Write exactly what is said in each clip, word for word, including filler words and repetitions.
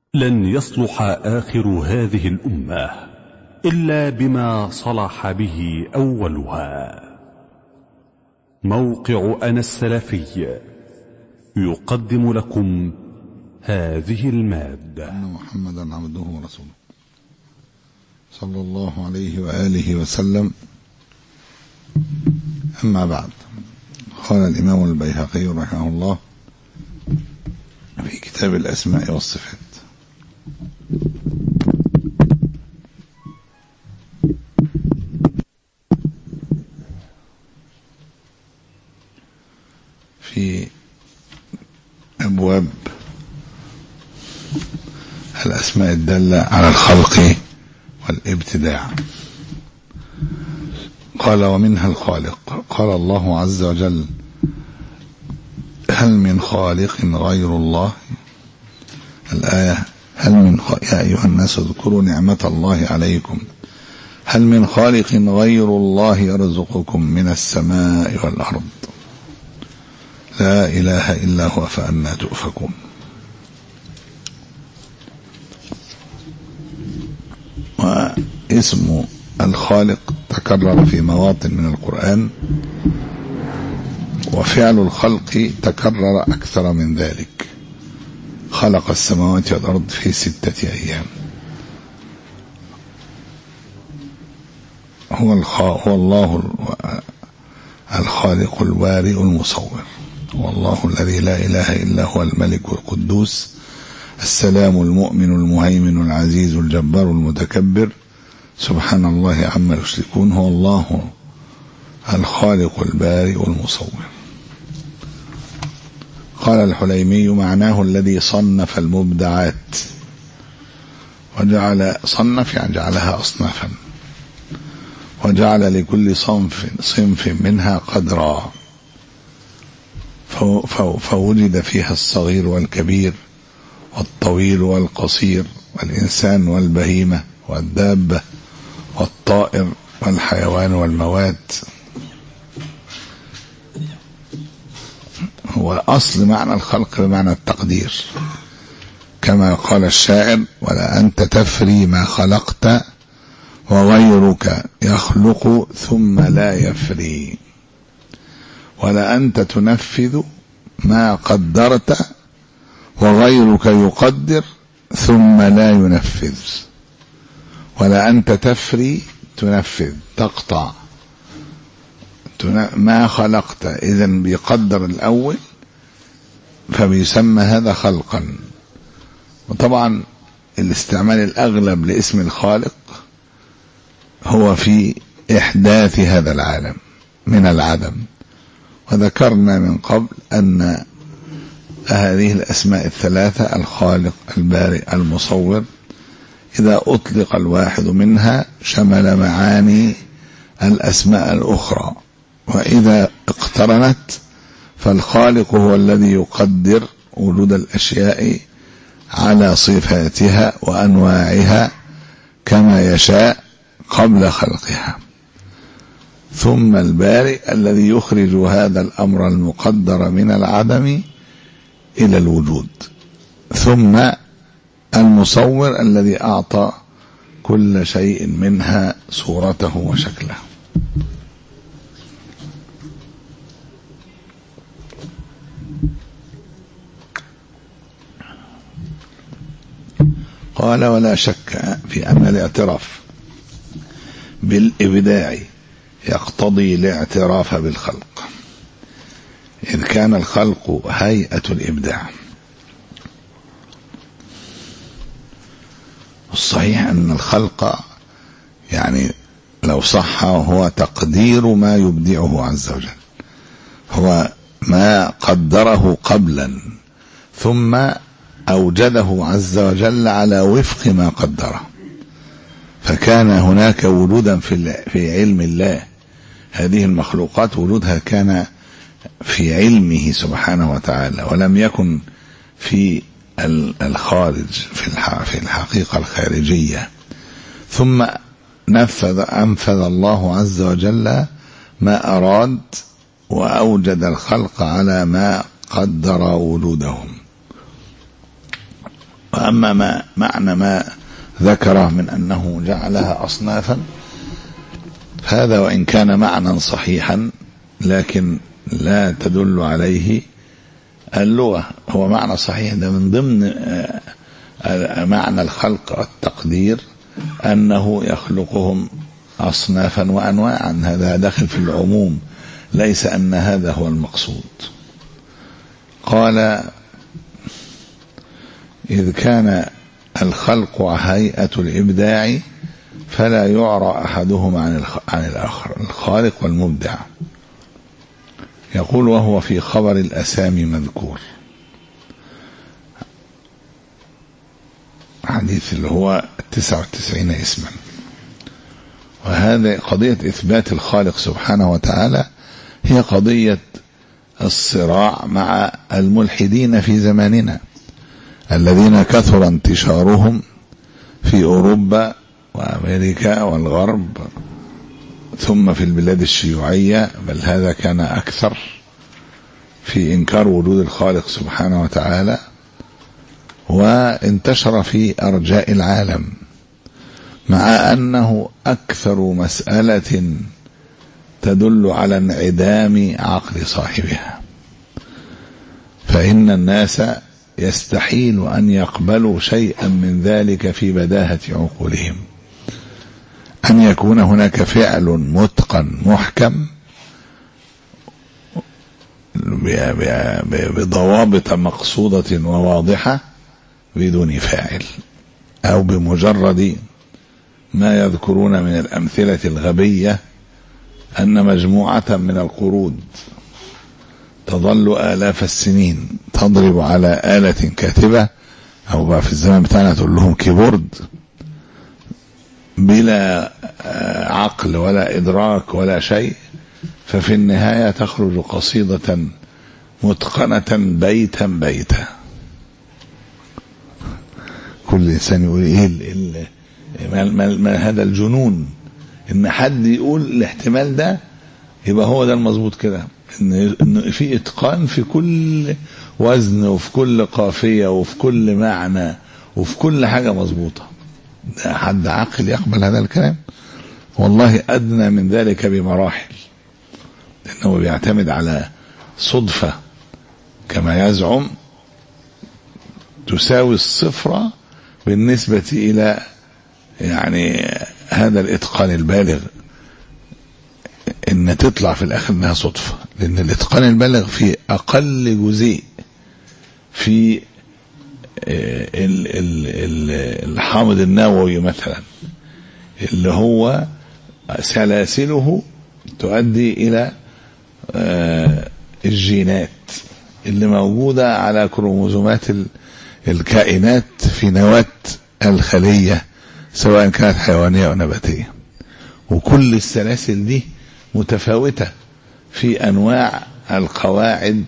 لن يصلح آخر هذه الأمة إلا بما صلح به أولها. موقع أنا السلفي يقدم لكم هذه المادة. أن محمدا عبده ورسوله صلى الله عليه وآله وسلم. أما بعد، قال الإمام البيهقي رحمه الله في كتاب الأسماء والصفات: في أبواب الأسماء الدالة على الخلق والابتداع، قال: ومنها الخالق. قال الله عز وجل: هل من خالق غير الله؟ الآية: هل من خ... يا أيها الناس اذكروا نعمة الله عليكم هل من خالق غير الله يرزقكم من السماء والأرض لا إله إلا هو فأنى تؤفكون. واسم الخالق تكرر في مواطن من القرآن، وفعل الخلق تكرر أكثر من ذلك: خلق السماوات والأرض في ستة أيام. هو, هو الله الخالق البارئ المصور، هو الله الذي لا إله إلا هو الملك القدوس السلام المؤمن المهيمن العزيز الجبار المتكبر سبحان الله عما يشركون. هو الله الخالق البارئ المصور. قال الحليمي: معناه الذي صنف المبدعات، وجعل صنف يعني جعلها أصنافا، وجعل لكل صنف صنف منها قدرا، فوجد فيها الصغير والكبير والطويل والقصير والإنسان والبهيمة والدابة والطائر والحيوان والموات. هو أصل معنى الخلق بمعنى التقدير، كما قال الشاعر: ولا أنت تفري ما خلقت وغيرك يخلق ثم لا يفري، ولا أنت تنفذ ما قدرت وغيرك يقدر ثم لا ينفذ. ولا أنت تفري تنفذ تقطع ما خلقت، إذن بيقدر الأول فبيسمى هذا خلقا. وطبعا الاستعمال الأغلب لاسم الخالق هو في إحداث هذا العالم من العدم. وذكرنا من قبل أن هذه الأسماء الثلاثة الخالق البارئ المصور إذا أطلق الواحد منها شمل معاني الأسماء الأخرى، وإذا اقترنت فالخالق هو الذي يقدر وجود الأشياء على صفاتها وأنواعها كما يشاء قبل خلقها، ثم البارئ الذي يخرج هذا الأمر المقدر من العدم إلى الوجود، ثم المصور الذي أعطى كل شيء منها صورته وشكله. قال: ولا شك في أن الاعتراف بالإبداع يقتضي الاعتراف بالخلق، إذ كان الخلق هيئة الإبداع. الصحيح أن الخلق يعني لو صح هو تقدير ما يبدعه عز وجل، هو ما قدره قبلا ثم أوجده عز وجل على وفق ما قدره، فكان هناك وجودا في علم الله. هذه المخلوقات وجودها كان في علمه سبحانه وتعالى، ولم يكن في الخارج في الحقيقة الخارجية. ثم نفذ أنفذ الله عز وجل ما أراد وأوجد الخلق على ما قدر وجودهم. وأما ما معنى ما ذكره من أنه جعلها أصنافا، هذا وإن كان معنى صحيحا لكن لا تدل عليه اللغة. هو معنى صحيح، ده من ضمن معنى الخلق والتقدير أنه يخلقهم أصنافا وأنواعا، هذا داخل في العموم، ليس أن هذا هو المقصود. قال إذ كان الخلق هيئة الإبداع فلا يعرى أحدهما عن الآخر، الخالق والمبدع. يقول وهو في خبر الأسامي مذكور، حديث اللي هو تسعة وتسعين اسما. وهذا قضية إثبات الخالق سبحانه وتعالى هي قضية الصراع مع الملحدين في زماننا الذين كثر انتشارهم في أوروبا وأمريكا والغرب، ثم في البلاد الشيوعية، بل هذا كان أكثر في إنكار وجود الخالق سبحانه وتعالى، وانتشر في أرجاء العالم، مع أنه أكثر مسألة تدل على انعدام عقل صاحبها. فإن الناس يستحيل أن يقبلوا شيئا من ذلك في بداهة عقولهم، أن يكون هناك فعل متقن محكم بضوابط مقصودة وواضحة بدون فاعل، أو بمجرد ما يذكرون من الأمثلة الغبية أن مجموعة من القرود تظل آلاف السنين تضرب على آلة كاتبة، أو بقى في الزمان بتاعنا تقول لهم كيبورد، بلا عقل ولا إدراك ولا شيء، ففي النهاية تخرج قصيدة متقنة بيتا بيتا. كل إنسان يقول إيه ال ال ما, ما, ما هذا الجنون، إن حد يقول الاحتمال ده يبقى هو ده المظبوط كده، إن, إن في إتقان في كل وزن وفي كل قافية وفي كل معنى وفي كل حاجة مظبوطة. ده حد عاقل يقبل هذا الكلام؟ والله أدنى من ذلك بمراحل، لأنه بيعتمد على صدفة كما يزعم تساوي الصفر بالنسبة إلى يعني هذا الإتقان البالغ، إن تطلع في الآخر إنها صدفة، لأن الإتقان البالغ في أقل جزء في الحامض النووي مثلا، اللي هو سلاسله تؤدي إلى الجينات اللي موجودة على كروموزومات الكائنات في نواة الخلية سواء كانت حيوانية أو نباتية، وكل السلاسل دي متفاوتة في أنواع القواعد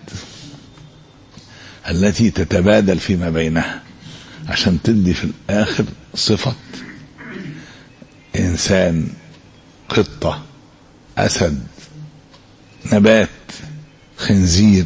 التي تتبادل فيما بينها عشان تدي في الآخر صفة إنسان، قطة، أسد، نبات، خنزير،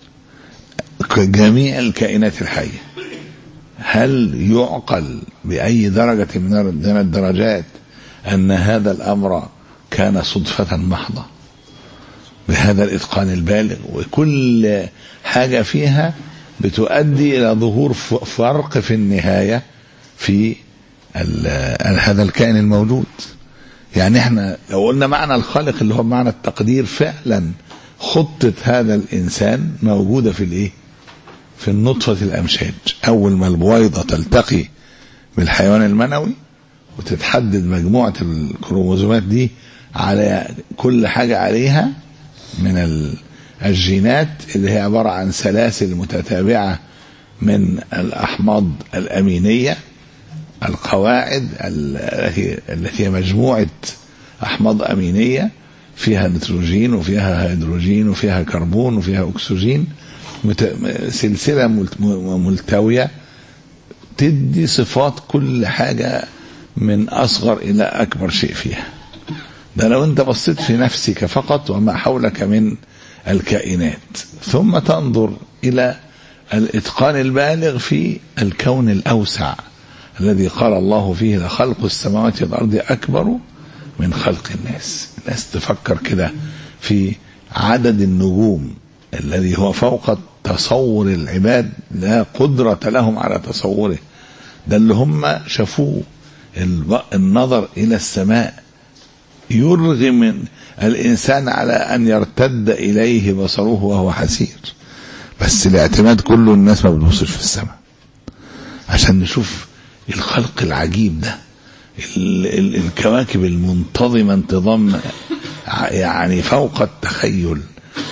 جميع الكائنات الحية. هل يعقل بأي درجة من الدرجات أن هذا الأمر كان صدفة محضة بهذا الإتقان البالغ، وكل حاجة فيها بتؤدي إلى ظهور فرق في النهاية في هذا الكائن الموجود؟ يعني احنا لو قلنا معنى الخالق اللي هو معنى التقدير، فعلا خطة هذا الإنسان موجودة في الإيه؟ في النطفة الأمشاج. أول ما البويضة تلتقي بالحيوان المنوي وتتحدد مجموعة الكروموزومات دي على كل حاجة عليها من الجينات اللي هي عبارة عن سلاسل متتابعة من الأحماض الأمينية، القواعد التي هي مجموعة أحماض أمينية فيها نيتروجين وفيها هيدروجين وفيها كربون وفيها أكسجين، سلسلة ملتوية تدي صفات كل حاجة من أصغر إلى أكبر شيء فيها. ده لو أنت بصيت في نفسك فقط وما حولك من الكائنات، ثم تنظر إلى الإتقان البالغ في الكون الأوسع الذي قال الله فيه لخلق السماوات والأرض أكبر من خلق الناس. الناس تفكر كده في عدد النجوم الذي هو فوق تصور العباد، لا قدرة لهم على تصوره. ده اللي هم شافوه. النظر إلى السماء يرغم من الإنسان على أن يرتد إليه بصره وهو حسير، بس الاعتماد كله الناس ما بتبصش في السماء عشان نشوف الخلق العجيب ده، الكواكب المنتظمة انتظام يعني فوق التخيل،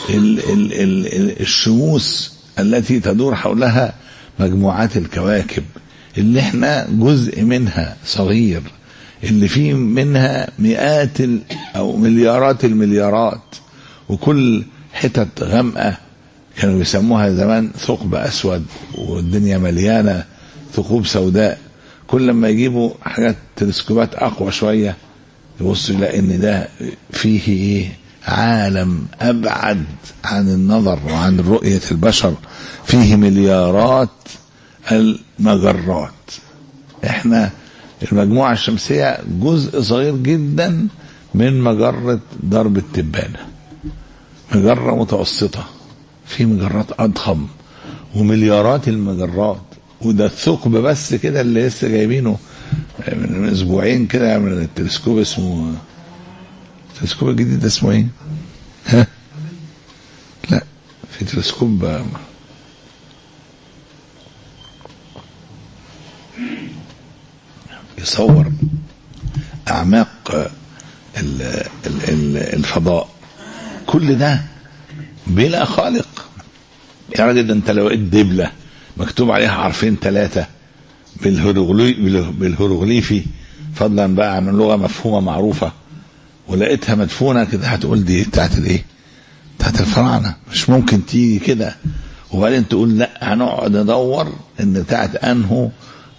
الشموس التي تدور حولها مجموعات الكواكب اللي احنا جزء منها صغير، اللي فيه منها مئات او مليارات المليارات، وكل حتت غامقة كانوا بيسموها زمان ثقب اسود، والدنيا مليانة ثقوب سوداء. كل لما يجيبوا حاجات تلسكوبات اقوى شوية يبصوا يلاقي ان ده فيه ايه، عالم ابعد عن النظر وعن رؤية البشر، فيه مليارات المجرات. احنا المجموعة الشمسية جزء صغير جدا من مجرة درب التبانة، مجرة متوسطة، في مجرات اضخم ومليارات المجرات. وده الثقب بس كده اللي لسه جايبينه من اسبوعين كده من التلسكوب، اسمه التلسكوب الجديد ده اسمه ايه؟ ها؟ لا، في تلسكوب يصور اعماق الفضاء. كل ده بلا خالق يا راجل. ده انت لو لقيت دبلة مكتوب عليها حرفين ثلاثة بالهيروغليفي، فضلا بقى عن لغة مفهومة معروفة، ولقيتها مدفونة كده، هتقول دي بتاعت الايه؟ بتاعت الفراعنة. مش ممكن تيجي كده وبعدين تقول لا هنقعد ندور ان بتاعت انه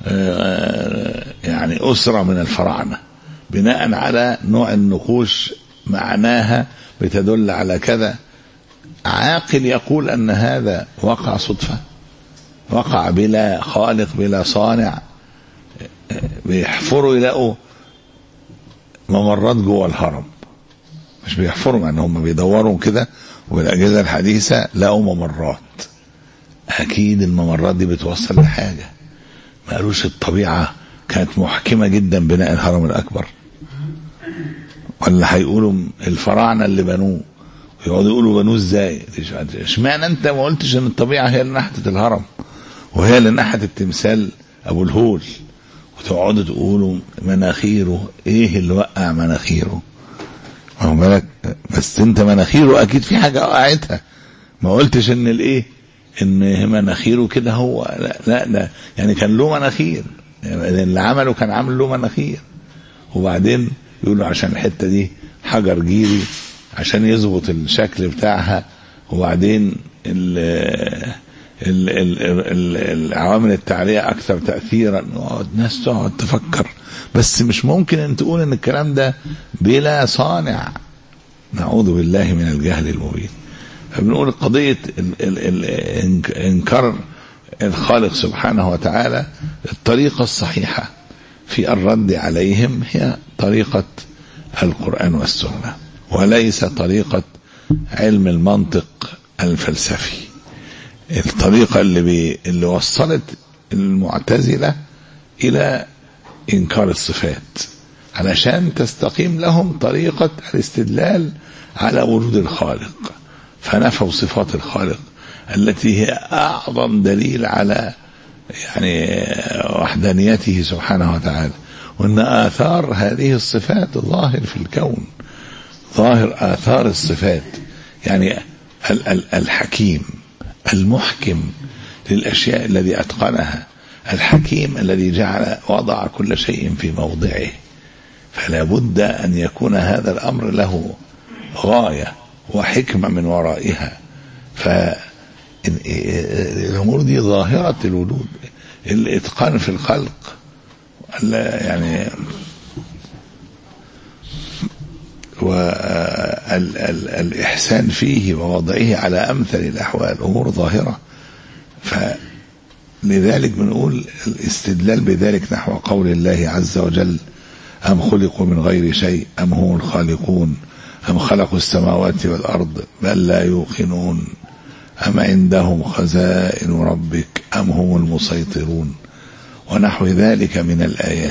يعني أسرة من الفراعنة بناء على نوع النقوش معناها بتدل على كذا. عاقل يقول أن هذا وقع صدفة، وقع بلا خالق بلا صانع. بيحفروا يلاقوا ممرات جوه الهرم، مش بيحفروا يعني هم بيدوروا كده، وبالأجهزة الحديثة لقوا ممرات. أكيد الممرات دي بتوصل لحاجة. ما قالوش الطبيعة كانت محكمة جدا بناء الهرم الأكبر، ولا هيقولوا الفراعنة اللي بنوه، ويقعدوا يقولوا بنوه ازاي؟ اشمعنى انت ما قلتش ان الطبيعة هي اللي نحتت الهرم وهي اللي نحتت التمثال ابو الهول، وتقعدوا تقولوا مناخيره؟ ايه اللي وقع مناخيره؟ ما بالك بس انت مناخيره اكيد في حاجة وقعتها. ما قلتش ان الايه ان مناخيره كده هو، لا لا لا، يعني كان له مناخير، يعني اللي عمله كان عامل له مناخير، وبعدين يقولوا عشان الحتة دي حجر جيري عشان يظبط الشكل بتاعها، وبعدين ال ال ال ال العوامل التعلية اكثر تأثيرا. الناس تقعد تفكر، بس مش ممكن ان تقول ان الكلام ده بلا صانع. نعوذ بالله من الجهل المبين. فبنقول قضية انكار الخالق سبحانه وتعالى، الطريقة الصحيحة في الرد عليهم هي طريقة القرآن والسنة، وليس طريقة علم المنطق الفلسفي. الطريقة اللي, بي اللي وصلت المعتزلة إلى إنكار الصفات علشان تستقيم لهم طريقة الاستدلال على وجود الخالق، فنفوا صفات الخالق التي هي أعظم دليل على يعني وحدانيته سبحانه وتعالى، وأن آثار هذه الصفات ظاهر في الكون، ظاهر آثار الصفات. يعني الحكيم المحكم للأشياء الذي أتقنها، الحكيم الذي جعل وضع كل شيء في موضعه، فلا بد أن يكون هذا الأمر له غاية وحكمة من ورائها. فالأمور دي ظاهرة الوجود، الإتقان في الخلق يعني والإحسان فيه ووضعه على أمثل الأحوال أمور ظاهرة. فلذلك بنقول الاستدلال بذلك نحو قول الله عز وجل أم خلقوا من غير شيء أم هم الخالقون أم خلقوا السماوات والأرض بل لا يوقنون أم عندهم خزائن ربك أم هم المسيطرون ونحو ذلك من الآيات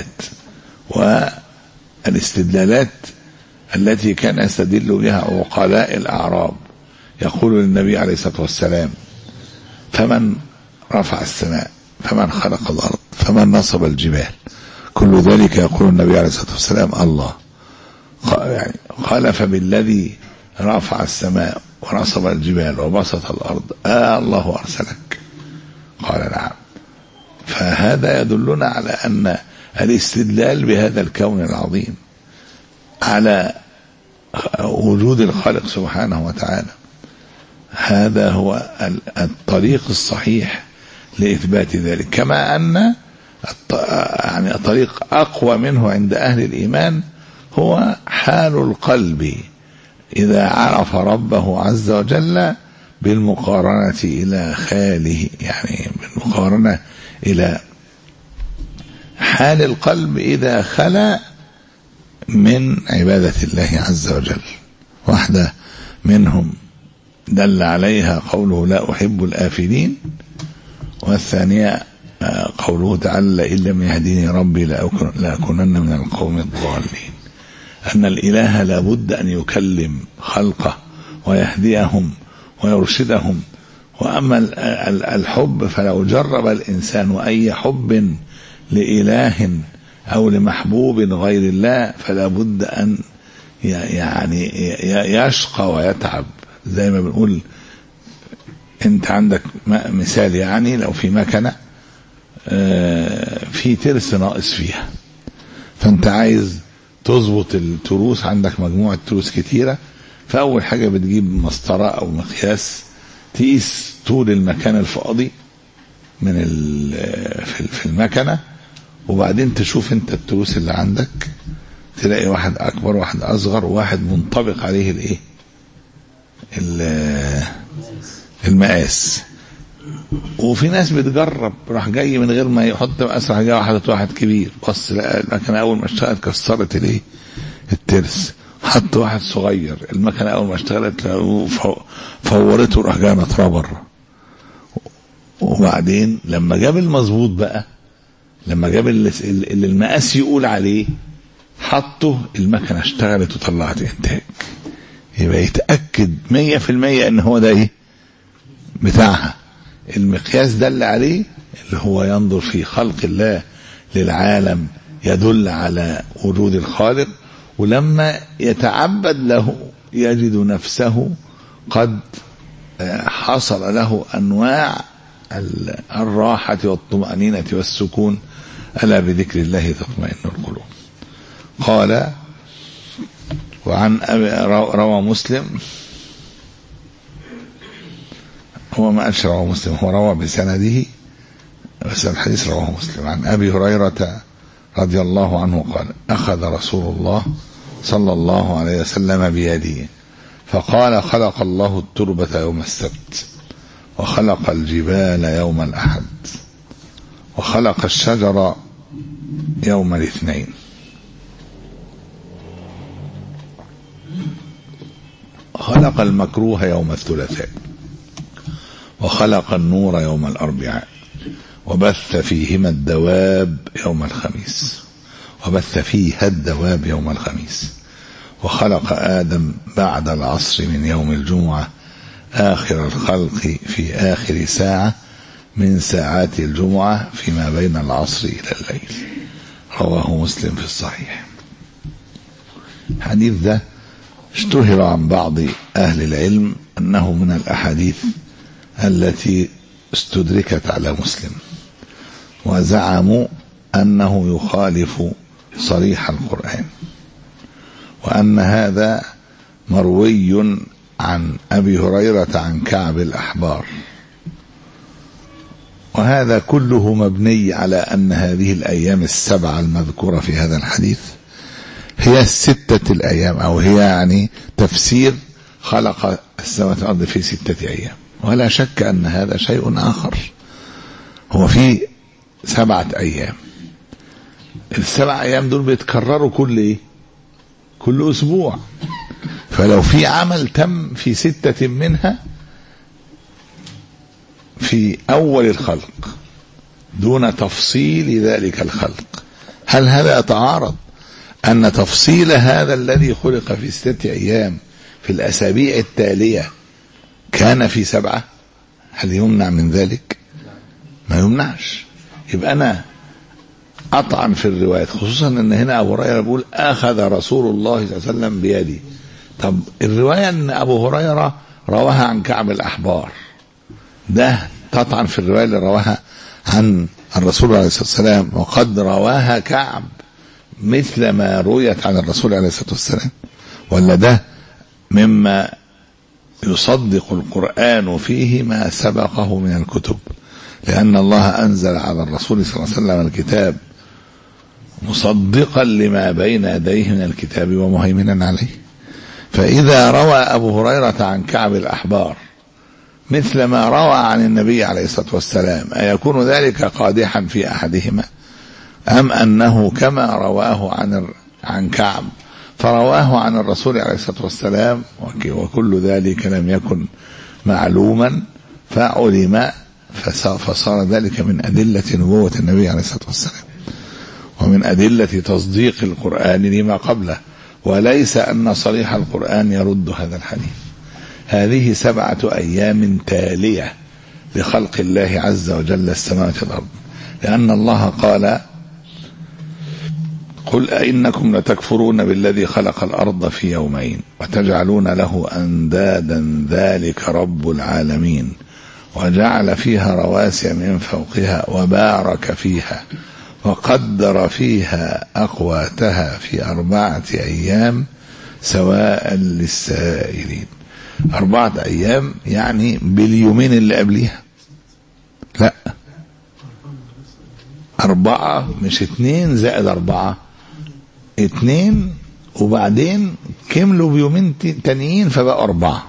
والاستدلالات التي كان يستدل بها عقلاء الأعراب. يقول للنبي عليه الصلاة والسلام فمن رفع السماء فمن خلق الأرض فمن نصب الجبال، كل ذلك يقول النبي عليه الصلاة والسلام الله. يعني قال فبالذي رفع السماء ونصب الجبال وبسط الأرض آه الله أرسلك؟ قال نعم. فهذا يدلنا على أن الاستدلال بهذا الكون العظيم على وجود الخالق سبحانه وتعالى هذا هو الطريق الصحيح لإثبات ذلك، كما أن يعني الطريق أقوى منه عند أهل الإيمان هو حال القلب إذا عرف ربه عز وجل بالمقارنة إلى خاله، يعني بالمقارنة إلى حال القلب إذا خلا من عبادة الله عز وجل واحدة منهم دل عليها قوله لا أحب الآفلين، والثانية قوله تعالى إن لم يهديني ربي لأكونن من القوم الضالين. أن الإله لابد أن يكلم خلقه ويهديهم ويرشدهم. وأما الحب فلو جرب الإنسان أي حب لإله أو لمحبوب غير الله فلا بد أن يعني يشقى ويتعب. زي ما بنقول انت عندك مثال، يعني لو في مكنة في ترس ناقص فيها، فانت عايز تظبط التروس، عندك مجموعة تروس كتيرة، فأول حاجة بتجيب مسطرة أو مقياس تقيس طول المكان الفاضي من في المكنة، وبعدين تشوف انت التروس اللي عندك تلاقي واحد أكبر واحد أصغر وواحد منطبق عليه الايه المقاس. وفي ناس بتجرب، راح جاي من غير ما يحط مقاس، راح جاي واحد واحد كبير، بص لقى المكنه اول ما اشتغلت كسرت الايه الترس، حط واحد صغير، المكنه اول ما اشتغلت فورته راح جاي نطرها بره. وبعدين لما جاب المظبوط بقى، لما جاب اللي المقاس يقول عليه حطه، المكنه اشتغلت وطلعت انتاج. يبقى يتأكد مية في المية ان هو ده ايه بتاعها. المقياس دل عليه اللي هو ينظر في خلق الله للعالم يدل على وجود الخالق، ولما يتعبد له يجد نفسه قد حصل له أنواع الراحة والطمأنينة والسكون، ألا بذكر الله تطمئن القلوب. قال وعن أبي روى مسلم، هو ما قالش رواه مسلم، هو روى بسنده بس الحديث رواه مسلم. عن أبي هريرة رضي الله عنه قال أخذ رسول الله صلى الله عليه وسلم بيدي فقال خلق الله التربة يوم السبت، وخلق الجبال يوم الأحد، وخلق الشجر يوم الاثنين، خلق المكروه يوم الثلاثاء، وخلق النور يوم الأربعاء، وبث فيهما الدواب يوم الخميس وبث فيها الدواب يوم الخميس، وخلق آدم بعد العصر من يوم الجمعة آخر الخلق في آخر ساعة من ساعات الجمعة فيما بين العصر إلى الليل. رواه مسلم في الصحيح. الحديث ده اشتهر عن بعض أهل العلم أنه من الأحاديث التي استدركت على مسلم، وزعموا أنه يخالف صريح القرآن، وأن هذا مروي عن أبي هريرة عن كعب الأحبار، وهذا كله مبني على أن هذه الأيام السبعة المذكورة في هذا الحديث هي الستة الأيام، أو هي يعني تفسير خلق السماوات والأرض في ستة أيام. ولا شك أن هذا شيء آخر هو في سبعة أيام، السبع أيام دول بيتكرروا كل إيه؟ كل أسبوع. فلو في عمل تم في ستة منها في أول الخلق دون تفصيل ذلك الخلق، هل هذا يتعارض أن تفصيل هذا الذي خلق في ستة أيام في الأسابيع التالية كان في سبعة؟ هل يمنع من ذلك؟ ما يمنعش. يبقى أنا أطعن في الروايات، خصوصا أن هنا أبو هريرة بيقول أخذ رسول الله صلى الله عليه وسلم بيدي. طب الرواية أن أبو هريرة رواها عن كعب الأحبار، ده تطعن في الرواية اللي رواها عن الرسول عليه الصلاة والسلام، وقد رواها كعب مثل ما رويت عن الرسول عليه الصلاة والسلام، ولا ده مما يصدق القرآن فيه ما سبقه من الكتب؟ لأن الله أنزل على الرسول صلى الله عليه وسلم الكتاب مصدقا لما بين يديه من الكتاب ومهيمنا عليه. فإذا روى أبو هريرة عن كعب الأحبار مثل ما روى عن النبي عليه الصلاة والسلام، أيكون ذلك قادحا في أحدهما، أم أنه كما رواه عن عن كعب فرواه عن الرسول عليه الصلاة والسلام وكل ذلك لم يكن معلوما فعلم، فصار ذلك من أدلة نبوة النبي عليه الصلاة والسلام ومن أدلة تصديق القرآن لما قبله، وليس أن صريح القرآن يرد هذا الحديث. هذه سبعة أيام تالية لخلق الله عز وجل السماوات والأرض، لأن الله قال قل أئنكم لتكفرون بالذي خلق الأرض في يومين وتجعلون له أندادا ذلك رب العالمين وجعل فيها رواسي من فوقها وبارك فيها وقدر فيها أقواتها في أربعة أيام سواء للسائلين. أربعة أيام يعني باليومين اللي قبليها، لا أربعة مش اتنين زائد أربعة، اتنين وبعدين كملوا بيومين تانيين فبقوا أربعة.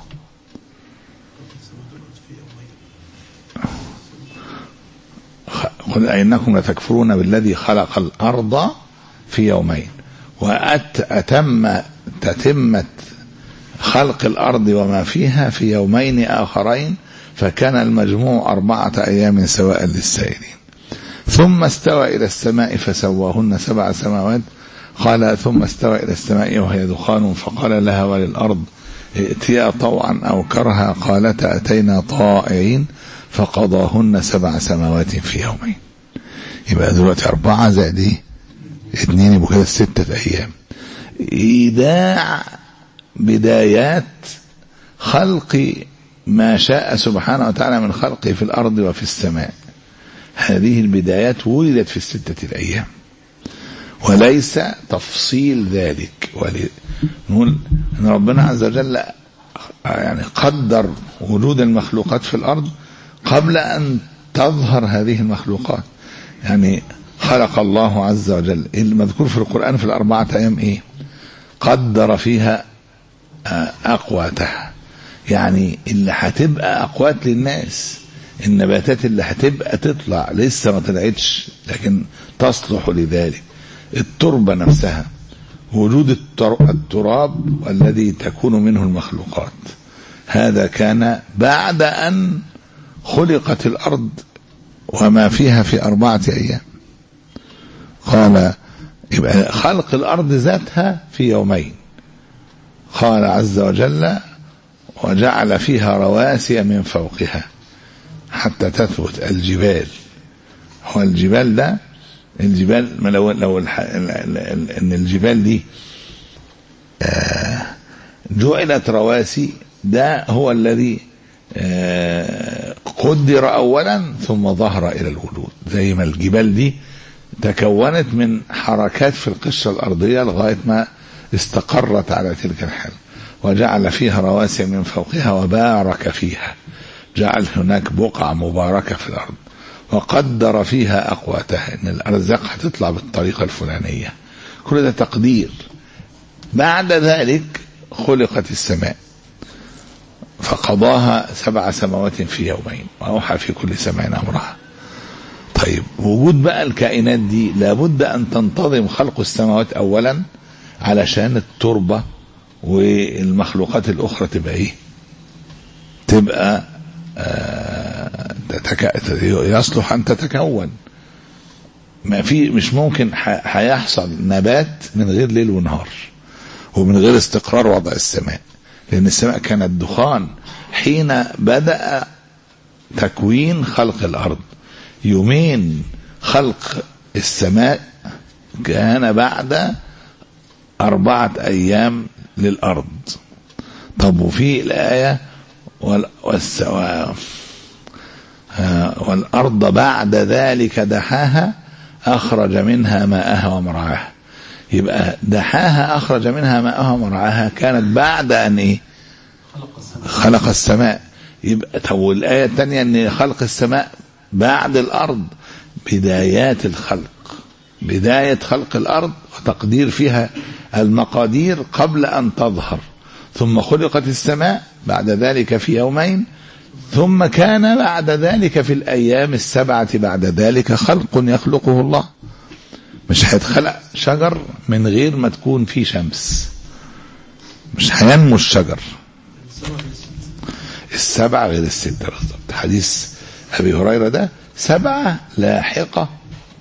قل أئنكم لتكفرون بالذي خلق الأرض في يومين وأتم تتمت خلق الأرض وما فيها في يومين آخرين فكان المجموع أربعة أيام سواء للسائلين. ثم استوى إلى السماء فسواهن سبع سماوات. قال ثم استوى إلى السماء وهي دخان فقال لها وللأرض ائتيا طوعا أو كرها قالتا أتينا طائعين فقضاهن سبع سماوات في يومين. يبقى دلوقتي أربعة زائد ايه؟ اتنين، يبقى كده ستة أيام. إيداع بدايات خلق ما شاء سبحانه وتعالى من خلقه في الأرض وفي السماء. هذه البدايات ولدت في الستة الأيام وليس تفصيل ذلك. ونقول أن ربنا عز وجل يعني قدر وجود المخلوقات في الأرض قبل أن تظهر هذه المخلوقات. يعني خلق الله عز وجل المذكور في القرآن في الأربعة أيام إيه؟ قدر فيها أقواتها، يعني اللي هتبقى أقوات للناس، النباتات اللي هتبقى تطلع لسه ما طلعتش لكن تصلح لذلك، التربة نفسها، وجود التراب والذي تكون منه المخلوقات. هذا كان بعد أن خلقت الأرض وما فيها في أربعة أيام. قال يبقى خلق الأرض ذاتها في يومين. قال عز وجل وجعل فيها رواسي من فوقها حتى تثبت الجبال. هو الجبال ده الجبال لو لو ان الجبال دي جعلت رواسي، ده هو الذي قدر اولا ثم ظهر الى الوجود. زي ما الجبال دي تكونت من حركات في القشرة الارضية لغاية ما استقرت على تلك الحال. وجعل فيها رواسي من فوقها وبارك فيها، جعل هناك بقعة مباركة في الارض وقدر فيها أقواتها، إن الأرزاق هتطلع بالطريقة الفلانية. كل ده تقدير. بعد ذلك خلقت السماء فقضاها سبع سماوات في يومين وأوحى في كل سماء أمرها. طيب وجود بقى الكائنات دي لابد أن تنتظم خلق السماوات أولا علشان التربة والمخلوقات الأخرى تبقى إيه تبقى آه تتك... يصلح أن تتكون. ما في مش ممكن هيحصل نبات من غير ليل ونهار ومن غير استقرار وضع السماء، لأن السماء كانت دخان حين بدأ تكوين خلق الأرض. يومين خلق السماء كان بعد أربعة أيام للأرض. طب وفي الآية والسواء والأرض بعد ذلك دحاها أخرج منها ماءها ومرعاها. يبقى دحاها أخرج منها ماءها ومرعاها كانت بعد أن إيه خلق السماء. يبقى طب الآية الثانية أن خلق السماء بعد الأرض، بدايات الخلق، بداية خلق الأرض وتقدير فيها المقادير قبل أن تظهر، ثم خلقت السماء بعد ذلك في يومين، ثم كان بعد ذلك في الأيام السبعة بعد ذلك خلق يخلقه الله. مش هيتخلق شجر من غير ما تكون فيه شمس، مش هينمو الشجر. السبعة غير الستة بالضبط. حديث أبي هريرة ده سبعة لاحقة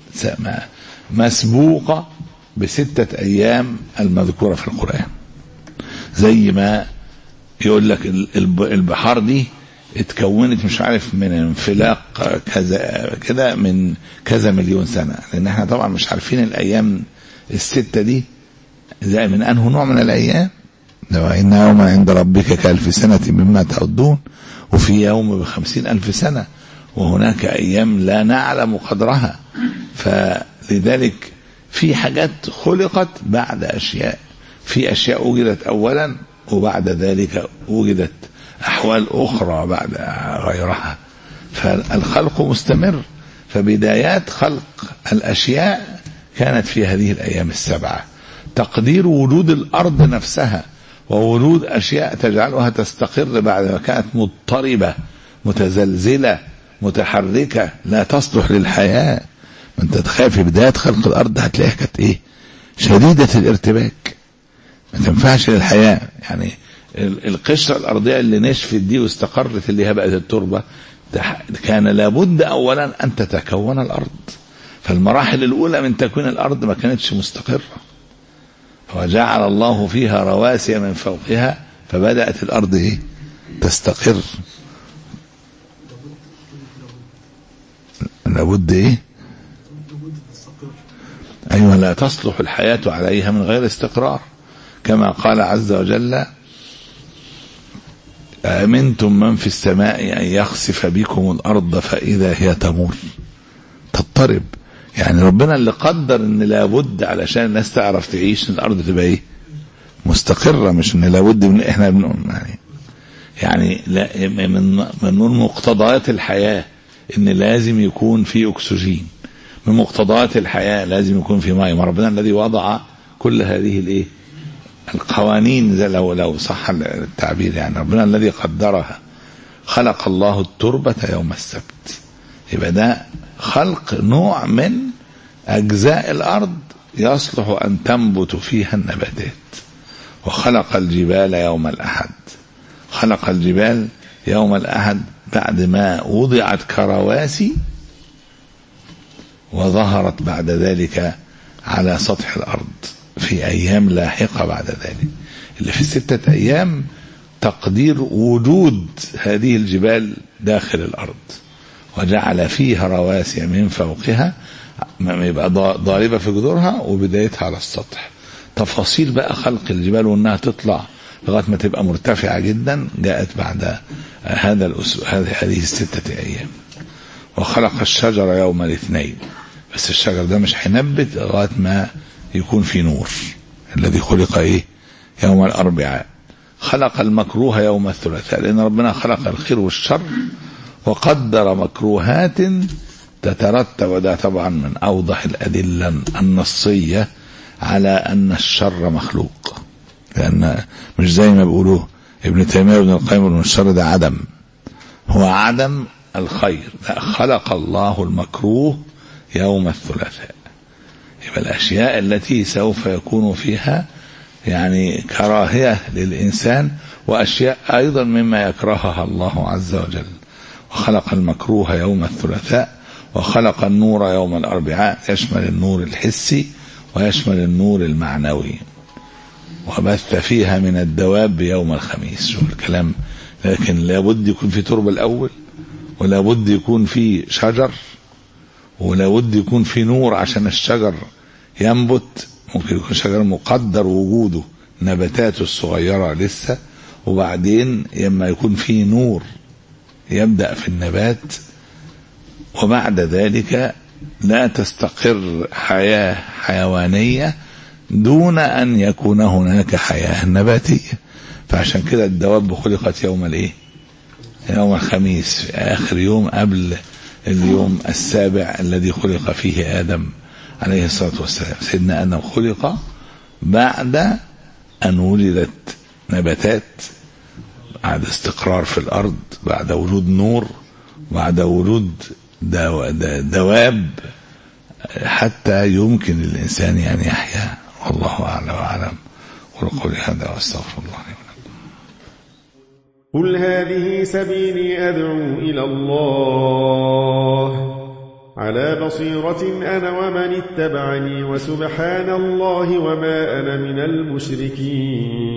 مسبوقة بستة أيام المذكورة في القرآن. زي ما يقول لك البحار دي اتكونت مش عارف من انفلاق كذا كده من كذا مليون سنة، لأن احنا طبعا مش عارفين الأيام الستة دي زي من أنه نوع من الأيام. إن يوما عند ربك كألف سنة مما تعدون، وفي يوم بخمسين ألف سنة، وهناك أيام لا نعلم قدرها. فلذلك في حاجات خلقت بعد أشياء، في أشياء وجدت أولا وبعد ذلك وجدت أحوال أخرى بعد غيرها. فالخلق مستمر. فبدايات خلق الأشياء كانت في هذه الأيام السبعة. تقدير وجود الأرض نفسها ووجود أشياء تجعلها تستقر بعد ما كانت مضطربة متزلزلة متحركة لا تصلح للحياة. انت تخاف في بداية خلق الأرض هتلاقيها كانت ايه شديدة الارتباك، ما تنفعش للحياة. يعني القشرة الأرضية اللي نشفت دي واستقرت اللي هي بقت التربة، كان لابد أولا أن تتكون الأرض. فالمراحل الأولى من تكوين الأرض ما كانتش مستقرة، وجعل الله فيها رواسي من فوقها فبدأت الأرض ايه تستقر. لابد ايه ايوه لا تصلح الحياة عليها من غير استقرار، كما قال عز وجل: أأمنتم من في السماء أن يخسف بكم الأرض فإذا هي تمور، تضطرب. يعني ربنا اللي قدر ان لابد علشان الناس تعرف تعيش ان الأرض تبقى ايه مستقرة، مش ان لابد من احنا بنقول يعني يعني لا من من مقتضيات الحياة ان لازم يكون في اكسجين، من مقتضيات الحياة لازم يكون في ماء. ربنا الذي وضع كل هذه الايه القوانين، لو لو صح التعبير، يعني ربنا الذي قدرها. خلق الله التربة يوم السبت، يبقى ده خلق نوع من أجزاء الأرض يصلح أن تنبت فيها النباتات. وخلق الجبال يوم الأحد، خلق الجبال يوم الأحد بعد ما وضعت كرواسي وظهرت بعد ذلك على سطح الأرض في أيام لاحقة بعد ذلك، اللي في الستة أيام تقدير وجود هذه الجبال داخل الأرض، وجعل فيها رواسي من فوقها يبقى ضاربة في جذورها وبدايتها على السطح. تفاصيل بقى خلق الجبال وانها تطلع لغاية ما تبقى مرتفعة جدا جاءت بعد هذا الأسبوع هذه الستة أيام. وخلق الشجر يوم الاثنين، بس الشجر ده مش هينبت لغاية ما يكون في نور، الذي خلق ايه يوم الأربعاء. خلق المكروه يوم الثلاثاء، لأن ربنا خلق الخير والشر وقدر مكروهات تترتب، وده طبعا من أوضح الأدلة النصية على أن الشر مخلوق. لأن مش زي ما بيقولوه ابن تيمية وابن القيم، ان الشر ده عدم، هو عدم الخير، لا، خلق الله المكروه يوم الثلاثاء. يبقى الأشياء التي سوف يكون فيها يعني كراهية للإنسان، وأشياء أيضا مما يكرهها الله عز وجل. وخلق المكروه يوم الثلاثاء، وخلق النور يوم الأربعاء، يشمل النور الحسي ويشمل النور المعنوي. وبث فيها من الدواب يوم الخميس. شوف الكلام، لكن لابد يكون في تربة الأول، ولابد يكون في شجر، ولابد يكون في نور عشان الشجر ينبت. ممكن يكون شجر مقدر وجوده نباتاته الصغيرة لسه، وبعدين لما يكون في نور يبدأ في النبات، وبعد ذلك لا تستقر حياة حيوانية دون أن يكون هناك حياة نباتية. فعشان كده الدواب خلقت يوم الايه؟ يوم الخميس، في آخر يوم قبل اليوم السابع الذي خلق فيه آدم عليه الصلاة والسلام. سيدنا آدم خلق بعد أن ولدت نباتات، بعد استقرار في الأرض، بعد وجود نور، بعد وجود دو دواب، حتى يمكن للإنسان أن يحيا. والله أعلم وأعلم. قولي هذا واستغفر الله لي ولكم. قل هذه سبيلي أدعو إلى الله على بصيرة أنا ومن اتبعني، وسبحان الله وما أنا من المشركين.